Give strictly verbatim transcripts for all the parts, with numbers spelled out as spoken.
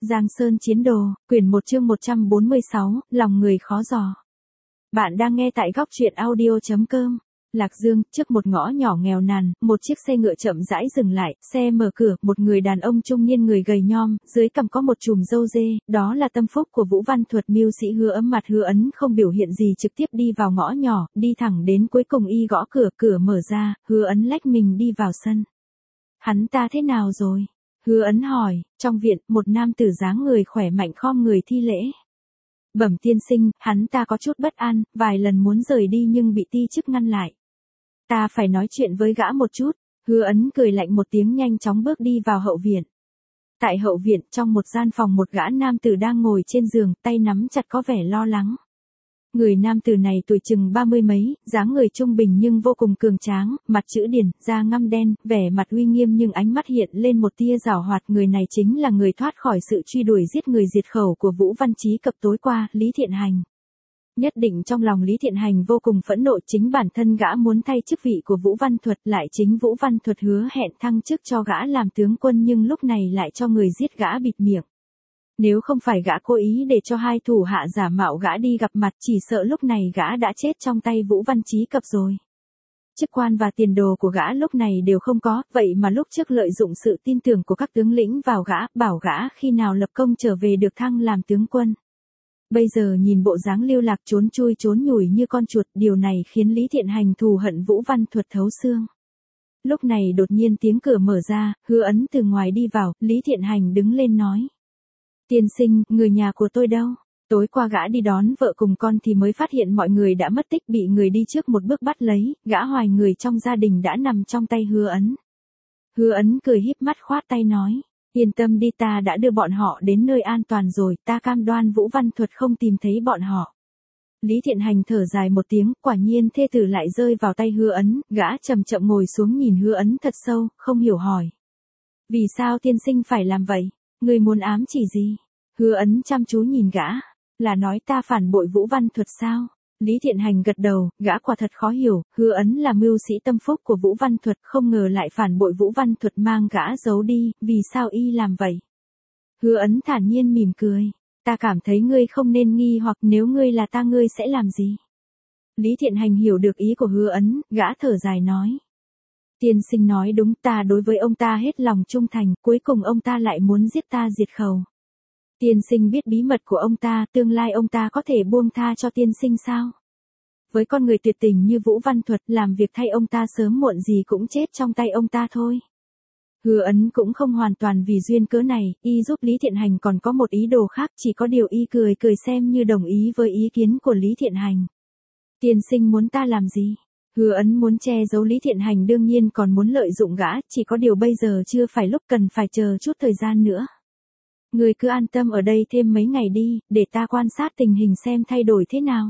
Giang Sơn Chiến Đồ, quyển một chương một trăm bốn mươi sáu, lòng người khó dò. Bạn đang nghe tại góc truyện audio chấm com. Lạc Dương, trước một ngõ nhỏ nghèo nàn, một chiếc xe ngựa chậm rãi dừng lại, xe mở cửa, một người đàn ông trung niên người gầy nhom, dưới cằm có một chùm râu dê, đó là tâm phúc của Vũ Văn Thuật. Mưu sĩ Hứa Ấm mặt Hứa Ấn không biểu hiện gì trực tiếp đi vào ngõ nhỏ, đi thẳng đến cuối cùng y gõ cửa, cửa mở ra, Hứa Ấn lách mình đi vào sân. Hắn ta thế nào rồi? Hứa Ấn hỏi. Trong viện, một nam tử dáng người khỏe mạnh khom người thi lễ. Bẩm tiên sinh, hắn ta có chút bất an, vài lần muốn rời đi nhưng bị ti chức ngăn lại. Ta phải nói chuyện với gã một chút. Hứa Ấn cười lạnh một tiếng, nhanh chóng bước đi vào hậu viện. Tại hậu viện, trong một gian phòng, một gã nam tử đang ngồi trên giường, tay nắm chặt có vẻ lo lắng. Người nam tử này tuổi chừng ba mươi mấy, dáng người trung bình nhưng vô cùng cường tráng, mặt chữ điển, da ngăm đen, vẻ mặt uy nghiêm nhưng ánh mắt hiện lên một tia giảo hoạt. Người này chính là người thoát khỏi sự truy đuổi giết người diệt khẩu của Vũ Văn Chí Cập tối qua, Lý Thiện Hành. Nhất định trong lòng Lý Thiện Hành vô cùng phẫn nộ, chính bản thân gã muốn thay chức vị của Vũ Văn Thuật, lại chính Vũ Văn Thuật hứa hẹn thăng chức cho gã làm tướng quân nhưng lúc này lại cho người giết gã bịt miệng. Nếu không phải gã cố ý để cho hai thủ hạ giả mạo gã đi gặp mặt, chỉ sợ lúc này gã đã chết trong tay Vũ Văn Chí Cập rồi. Chức quan và tiền đồ của gã lúc này đều không có, vậy mà lúc trước lợi dụng sự tin tưởng của các tướng lĩnh vào gã, bảo gã khi nào lập công trở về được thăng làm tướng quân. Bây giờ nhìn bộ dáng lưu lạc trốn chui trốn nhủi như con chuột, điều này khiến Lý Thiện Hành thù hận Vũ Văn Thuật thấu xương. Lúc này đột nhiên tiếng cửa mở ra, Hứa Ấn từ ngoài đi vào, Lý Thiện Hành đứng lên nói. Tiên sinh, người nhà của tôi đâu? Tối qua gã đi đón vợ cùng con thì mới phát hiện mọi người đã mất tích, bị người đi trước một bước bắt lấy, gã hoài người trong gia đình đã nằm trong tay Hứa Ấn. Hứa Ấn cười híp mắt khoát tay nói. Yên tâm đi, ta đã đưa bọn họ đến nơi an toàn rồi, ta cam đoan Vũ Văn Thuật không tìm thấy bọn họ. Lý Thiện Hành thở dài một tiếng, quả nhiên thê tử lại rơi vào tay Hứa Ấn, gã chậm chậm ngồi xuống nhìn Hứa Ấn thật sâu, không hiểu hỏi. Vì sao tiên sinh phải làm vậy? Người muốn ám chỉ gì? Hứa Ấn chăm chú nhìn gã, là nói ta phản bội Vũ Văn Thuật sao? Lý Thiện Hành gật đầu, gã quả thật khó hiểu, Hứa Ấn là mưu sĩ tâm phúc của Vũ Văn Thuật, không ngờ lại phản bội Vũ Văn Thuật, mang gã giấu đi, vì sao y làm vậy? Hứa Ấn thản nhiên mỉm cười, ta cảm thấy ngươi không nên nghi hoặc, nếu ngươi là ta ngươi sẽ làm gì? Lý Thiện Hành hiểu được ý của Hứa Ấn, gã thở dài nói. Tiên sinh nói đúng, ta đối với ông ta hết lòng trung thành, cuối cùng ông ta lại muốn giết ta diệt khẩu. Tiên sinh biết bí mật của ông ta, tương lai ông ta có thể buông tha cho tiên sinh sao? Với con người tuyệt tình như Vũ Văn Thuật, làm việc thay ông ta sớm muộn gì cũng chết trong tay ông ta thôi. Hứa Ấn cũng không hoàn toàn vì duyên cớ này, y giúp Lý Thiện Hành còn có một ý đồ khác, chỉ có điều y cười cười xem như đồng ý với ý kiến của Lý Thiện Hành. Tiên sinh muốn ta làm gì? Hứa Ấn muốn che giấu Lý Thiện Hành, đương nhiên còn muốn lợi dụng gã, chỉ có điều bây giờ chưa phải lúc, cần phải chờ chút thời gian nữa. Người cứ an tâm ở đây thêm mấy ngày đi, để ta quan sát tình hình xem thay đổi thế nào.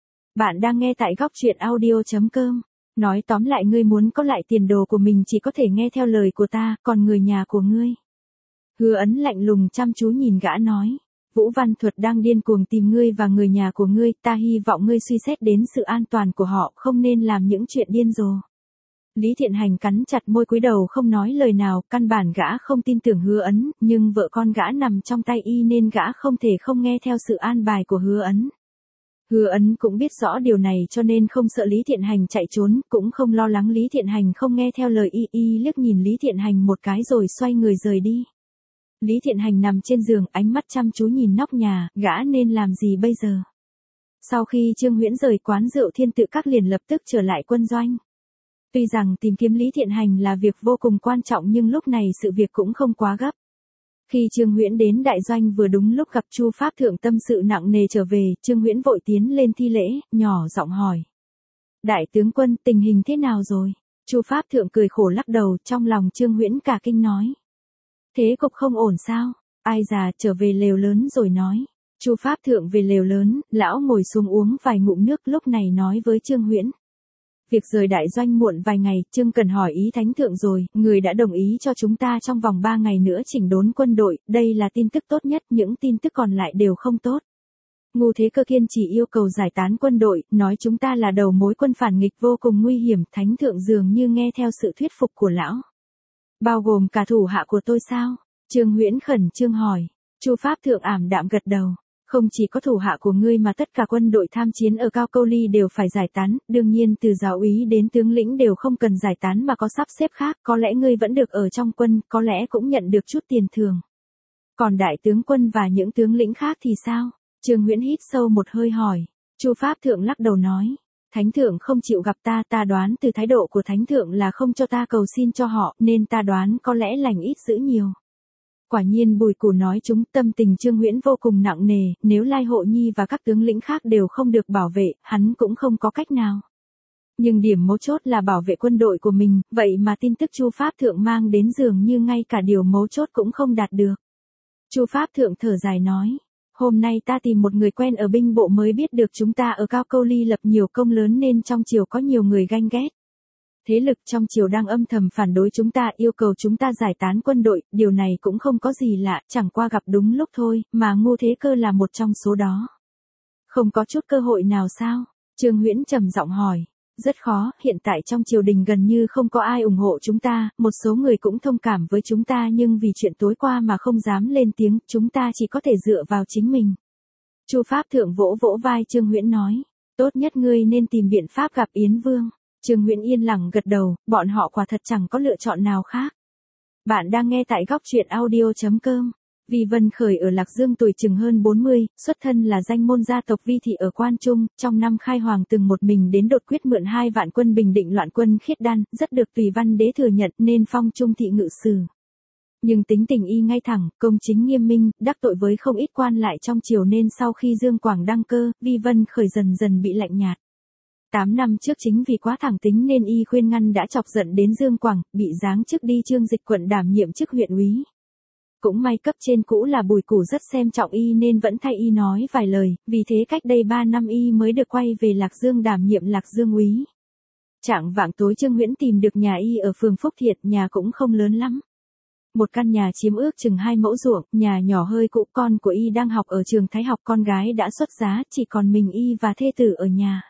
Bạn đang nghe tại góc truyện audio chấm com. Nói tóm lại, ngươi muốn có lại tiền đồ của mình chỉ có thể nghe theo lời của ta, còn người nhà của ngươi. Hứa Ấn lạnh lùng chăm chú nhìn gã nói. Vũ Văn Thuật đang điên cuồng tìm ngươi và người nhà của ngươi, ta hy vọng ngươi suy xét đến sự an toàn của họ, không nên làm những chuyện điên rồ. Lý Thiện Hành cắn chặt môi cúi đầu không nói lời nào, căn bản gã không tin tưởng Hứa Ấn, nhưng vợ con gã nằm trong tay y nên gã không thể không nghe theo sự an bài của Hứa Ấn. Hứa Ấn cũng biết rõ điều này cho nên không sợ Lý Thiện Hành chạy trốn, cũng không lo lắng Lý Thiện Hành không nghe theo lời y, y liếc nhìn Lý Thiện Hành một cái rồi xoay người rời đi. Lý Thiện Hành nằm trên giường, ánh mắt chăm chú nhìn nóc nhà, gã nên làm gì bây giờ? Sau khi Trương Huyễn rời quán rượu Thiên Tự Các liền lập tức trở lại quân doanh. Tuy rằng tìm kiếm Lý Thiện Hành là việc vô cùng quan trọng nhưng lúc này sự việc cũng không quá gấp. Khi Trương Huyễn đến đại doanh vừa đúng lúc gặp Chu Pháp Thượng tâm sự nặng nề trở về, Trương Huyễn vội tiến lên thi lễ, nhỏ giọng hỏi. Đại tướng quân, tình hình thế nào rồi? Chu Pháp Thượng cười khổ lắc đầu, trong lòng Trương Huyễn cả kinh nói. Thế cục không ổn sao? Ai già, trở về lều lớn rồi nói. Chu Pháp Thượng về lều lớn, lão ngồi xuống uống vài ngụm nước, lúc này nói với Trương Huyễn. Việc rời đại doanh muộn vài ngày, Trương cần hỏi ý Thánh Thượng rồi, người đã đồng ý cho chúng ta trong vòng ba ngày nữa chỉnh đốn quân đội, đây là tin tức tốt nhất, những tin tức còn lại đều không tốt. Ngô Thế Cơ kiên chỉ yêu cầu giải tán quân đội, nói chúng ta là đầu mối quân phản nghịch vô cùng nguy hiểm, Thánh Thượng dường như nghe theo sự thuyết phục của lão. Bao gồm cả thủ hạ của tôi sao? Trương Huyễn khẩn trương hỏi. Chu Pháp Thượng ảm đạm gật đầu. Không chỉ có thủ hạ của ngươi mà tất cả quân đội tham chiến ở Cao Câu Ly đều phải giải tán, đương nhiên từ giáo úy đến tướng lĩnh đều không cần giải tán mà có sắp xếp khác, có lẽ ngươi vẫn được ở trong quân, có lẽ cũng nhận được chút tiền thưởng. Còn đại tướng quân và những tướng lĩnh khác thì sao? Trương Huyễn hít sâu một hơi hỏi. Chu Pháp Thượng lắc đầu nói. Thánh thượng không chịu gặp ta, ta đoán từ thái độ của thánh thượng là không cho ta cầu xin cho họ, nên ta đoán có lẽ lành ít dữ nhiều. Quả nhiên Bùi Củ nói chúng, tâm tình Trương Huyễn vô cùng nặng nề, nếu Lai Hộ Nhi và các tướng lĩnh khác đều không được bảo vệ, hắn cũng không có cách nào. Nhưng điểm mấu chốt là bảo vệ quân đội của mình, vậy mà tin tức Chu Pháp Thượng mang đến dường như ngay cả điều mấu chốt cũng không đạt được. Chu Pháp Thượng thở dài nói. Hôm nay ta tìm một người quen ở binh bộ mới biết được chúng ta ở Cao Câu Ly lập nhiều công lớn nên trong triều có nhiều người ganh ghét. Thế lực trong triều đang âm thầm phản đối chúng ta, yêu cầu chúng ta giải tán quân đội, điều này cũng không có gì lạ, chẳng qua gặp đúng lúc thôi, mà Ngô Thế Cơ là một trong số đó. Không có chút cơ hội nào sao? Trương Huyễn trầm giọng hỏi. Rất khó, hiện tại trong triều đình gần như không có ai ủng hộ chúng ta, một số người cũng thông cảm với chúng ta nhưng vì chuyện tối qua mà không dám lên tiếng, chúng ta chỉ có thể dựa vào chính mình. Chu Pháp Thượng vỗ vỗ vai Trương Huyễn nói. Tốt nhất ngươi nên tìm biện pháp gặp Yến Vương. Trương Huyễn yên lặng gật đầu, bọn họ quả thật chẳng có lựa chọn nào khác. Bạn đang nghe tại góc truyện audio chấm com. Vi Vân Khởi ở Lạc Dương tuổi chừng hơn bốn mươi, xuất thân là danh môn gia tộc Vi thị ở Quan Trung, trong năm khai hoàng từng một mình đến đột quyết mượn hai vạn quân bình định loạn quân Khiết Đan, rất được Tùy Văn đế thừa nhận nên phong trung thị ngự sử. Nhưng tính tình y ngay thẳng, công chính nghiêm minh, đắc tội với không ít quan lại trong triều nên sau khi Dương Quảng đăng cơ, Vi Vân Khởi dần dần bị lạnh nhạt. Tám năm trước chính vì quá thẳng tính nên y khuyên ngăn đã chọc giận đến Dương Quảng, bị giáng chức đi Trương Dịch quận đảm nhiệm chức huyện úy. Cũng may cấp trên cũ là Bùi Củ rất xem trọng y nên vẫn thay y nói vài lời, vì thế cách đây ba năm y mới được quay về Lạc Dương đảm nhiệm Lạc Dương úy. Trạng vạng tối Trương Huyễn tìm được nhà y ở phường Phúc Thiệt, nhà cũng không lớn lắm. Một căn nhà chiếm ước chừng hai mẫu ruộng, nhà nhỏ hơi cũ, con của y đang học ở trường Thái học, con gái đã xuất giá, chỉ còn mình y và thê tử ở nhà.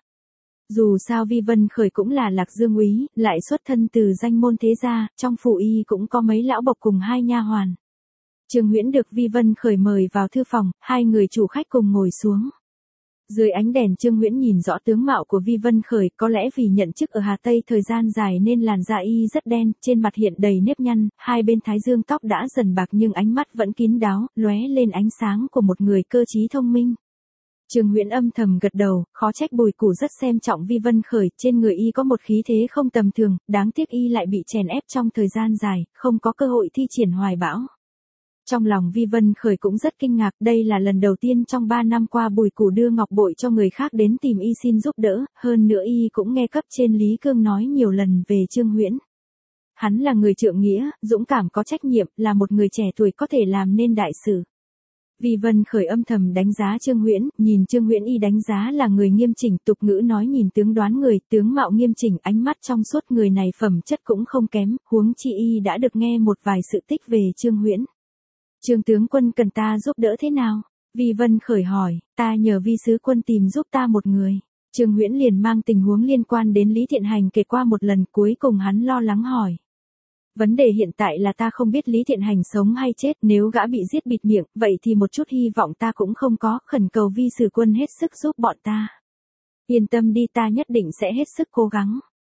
Dù sao Vi Vân Khởi cũng là Lạc Dương úy, lại xuất thân từ danh môn thế gia, trong phủ y cũng có mấy lão bộc cùng hai nha hoàn. Trương Huyễn được Vi Vân Khởi mời vào thư phòng, hai người chủ khách cùng ngồi xuống. Dưới ánh đèn Trương Huyễn nhìn rõ tướng mạo của Vi Vân Khởi, có lẽ vì nhận chức ở Hà Tây thời gian dài nên làn da y rất đen, trên mặt hiện đầy nếp nhăn, hai bên thái dương tóc đã dần bạc nhưng ánh mắt vẫn kín đáo, lóe lên ánh sáng của một người cơ trí thông minh. Trương Huyễn âm thầm gật đầu, khó trách Bùi Củ rất xem trọng Vi Vân Khởi, trên người y có một khí thế không tầm thường, đáng tiếc y lại bị chèn ép trong thời gian dài, không có cơ hội thi triển hoài bão. Trong lòng Vi Vân Khởi cũng rất kinh ngạc, đây là lần đầu tiên trong ba năm qua Bùi Củ đưa ngọc bội cho người khác đến tìm y xin giúp đỡ, hơn nữa y cũng nghe cấp trên Lý Cương nói nhiều lần về Trương Huyễn. Hắn là người trượng nghĩa, dũng cảm có trách nhiệm, là một người trẻ tuổi có thể làm nên đại sự. Vi Vân Khởi âm thầm đánh giá Trương Huyễn, nhìn Trương Huyễn y đánh giá là người nghiêm chỉnh, tục ngữ nói nhìn tướng đoán người, tướng mạo nghiêm chỉnh, ánh mắt trong suốt, người này phẩm chất cũng không kém, huống chi y đã được nghe một vài sự tích về Trương Huyễn. Trương tướng quân cần ta giúp đỡ thế nào? Vi Vân Khởi hỏi, ta nhờ Vi sứ quân tìm giúp ta một người. Trương Huyễn liền mang tình huống liên quan đến Lý Thiện Hành kể qua một lần, cuối cùng hắn lo lắng hỏi. Vấn đề hiện tại là ta không biết Lý Thiện Hành sống hay chết, nếu gã bị giết bịt miệng, vậy thì một chút hy vọng ta cũng không có, khẩn cầu Vi sứ quân hết sức giúp bọn ta. Yên tâm đi, ta nhất định sẽ hết sức cố gắng.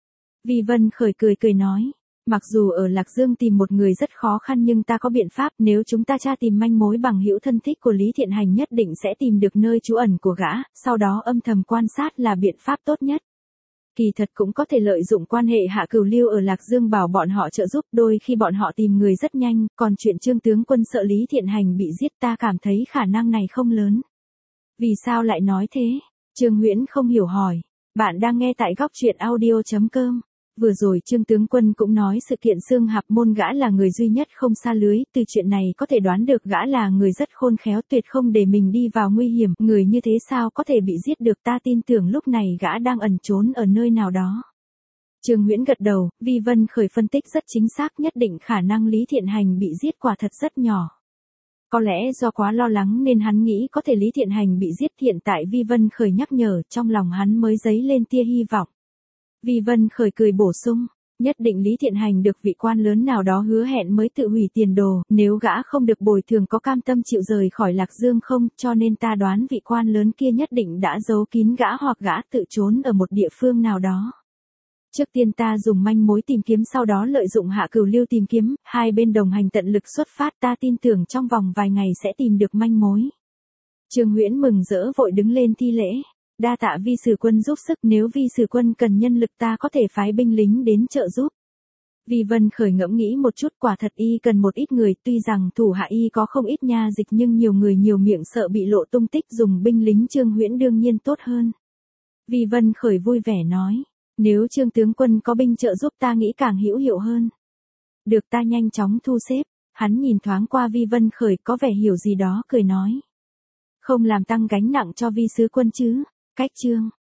Vi Vân Khởi cười cười nói. Mặc dù ở Lạc Dương tìm một người rất khó khăn nhưng ta có biện pháp, nếu chúng ta tra tìm manh mối bằng hữu thân thích của Lý Thiện Hành nhất định sẽ tìm được nơi trú ẩn của gã, sau đó âm thầm quan sát là biện pháp tốt nhất. Kỳ thật cũng có thể lợi dụng quan hệ Hạ Cửu Lưu ở Lạc Dương bảo bọn họ trợ giúp, đôi khi bọn họ tìm người rất nhanh, còn chuyện Trương tướng quân sợ Lý Thiện Hành bị giết ta cảm thấy khả năng này không lớn. Vì sao lại nói thế? Trương Huyễn không hiểu hỏi. Bạn đang nghe tại góc truyện audio chấm com. Vừa rồi Trương tướng quân cũng nói sự kiện Xương Hạp Môn gã là người duy nhất không xa lưới, từ chuyện này có thể đoán được gã là người rất khôn khéo, tuyệt không để mình đi vào nguy hiểm, người như thế sao có thể bị giết được, ta tin tưởng lúc này gã đang ẩn trốn ở nơi nào đó. Trương Huyễn gật đầu, Vi Vân Khởi phân tích rất chính xác, nhất định khả năng Lý Thiện Hành bị giết quả thật rất nhỏ. Có lẽ do quá lo lắng nên hắn nghĩ có thể Lý Thiện Hành bị giết, hiện tại Vi Vân Khởi nhắc nhở, trong lòng hắn mới dấy lên tia hy vọng. Vi Vân Khởi cười bổ sung, Nhất định Lý Thiện Hành được vị quan lớn nào đó hứa hẹn mới tự hủy tiền đồ, nếu gã không được bồi thường có cam tâm chịu rời khỏi Lạc Dương không, cho nên ta đoán vị quan lớn kia nhất định đã giấu kín gã hoặc gã tự trốn ở một địa phương nào đó. Trước tiên ta dùng manh mối tìm kiếm, sau đó lợi dụng Hạ Cửu Lưu tìm kiếm, hai bên đồng hành tận lực xuất phát, ta tin tưởng trong vòng vài ngày sẽ tìm được manh mối. Trương Huyễn mừng rỡ vội đứng lên thi lễ. Đa tạ Vi Sử Quân giúp sức, nếu Vi Sử Quân cần nhân lực ta có thể phái binh lính đến trợ giúp. Vi Vân Khởi ngẫm nghĩ một chút, quả thật y cần một ít người, tuy rằng thủ hạ y có không ít nha dịch nhưng nhiều người nhiều miệng sợ bị lộ tung tích, dùng binh lính Trương Huyễn đương nhiên tốt hơn. Vi Vân Khởi vui vẻ nói, nếu Trương tướng quân có binh trợ giúp ta nghĩ càng hữu hiệu hơn. Được, ta nhanh chóng thu xếp. Hắn nhìn thoáng qua Vi Vân Khởi có vẻ hiểu gì đó cười nói. Không làm tăng gánh nặng cho Vi sứ quân chứ. Cách chương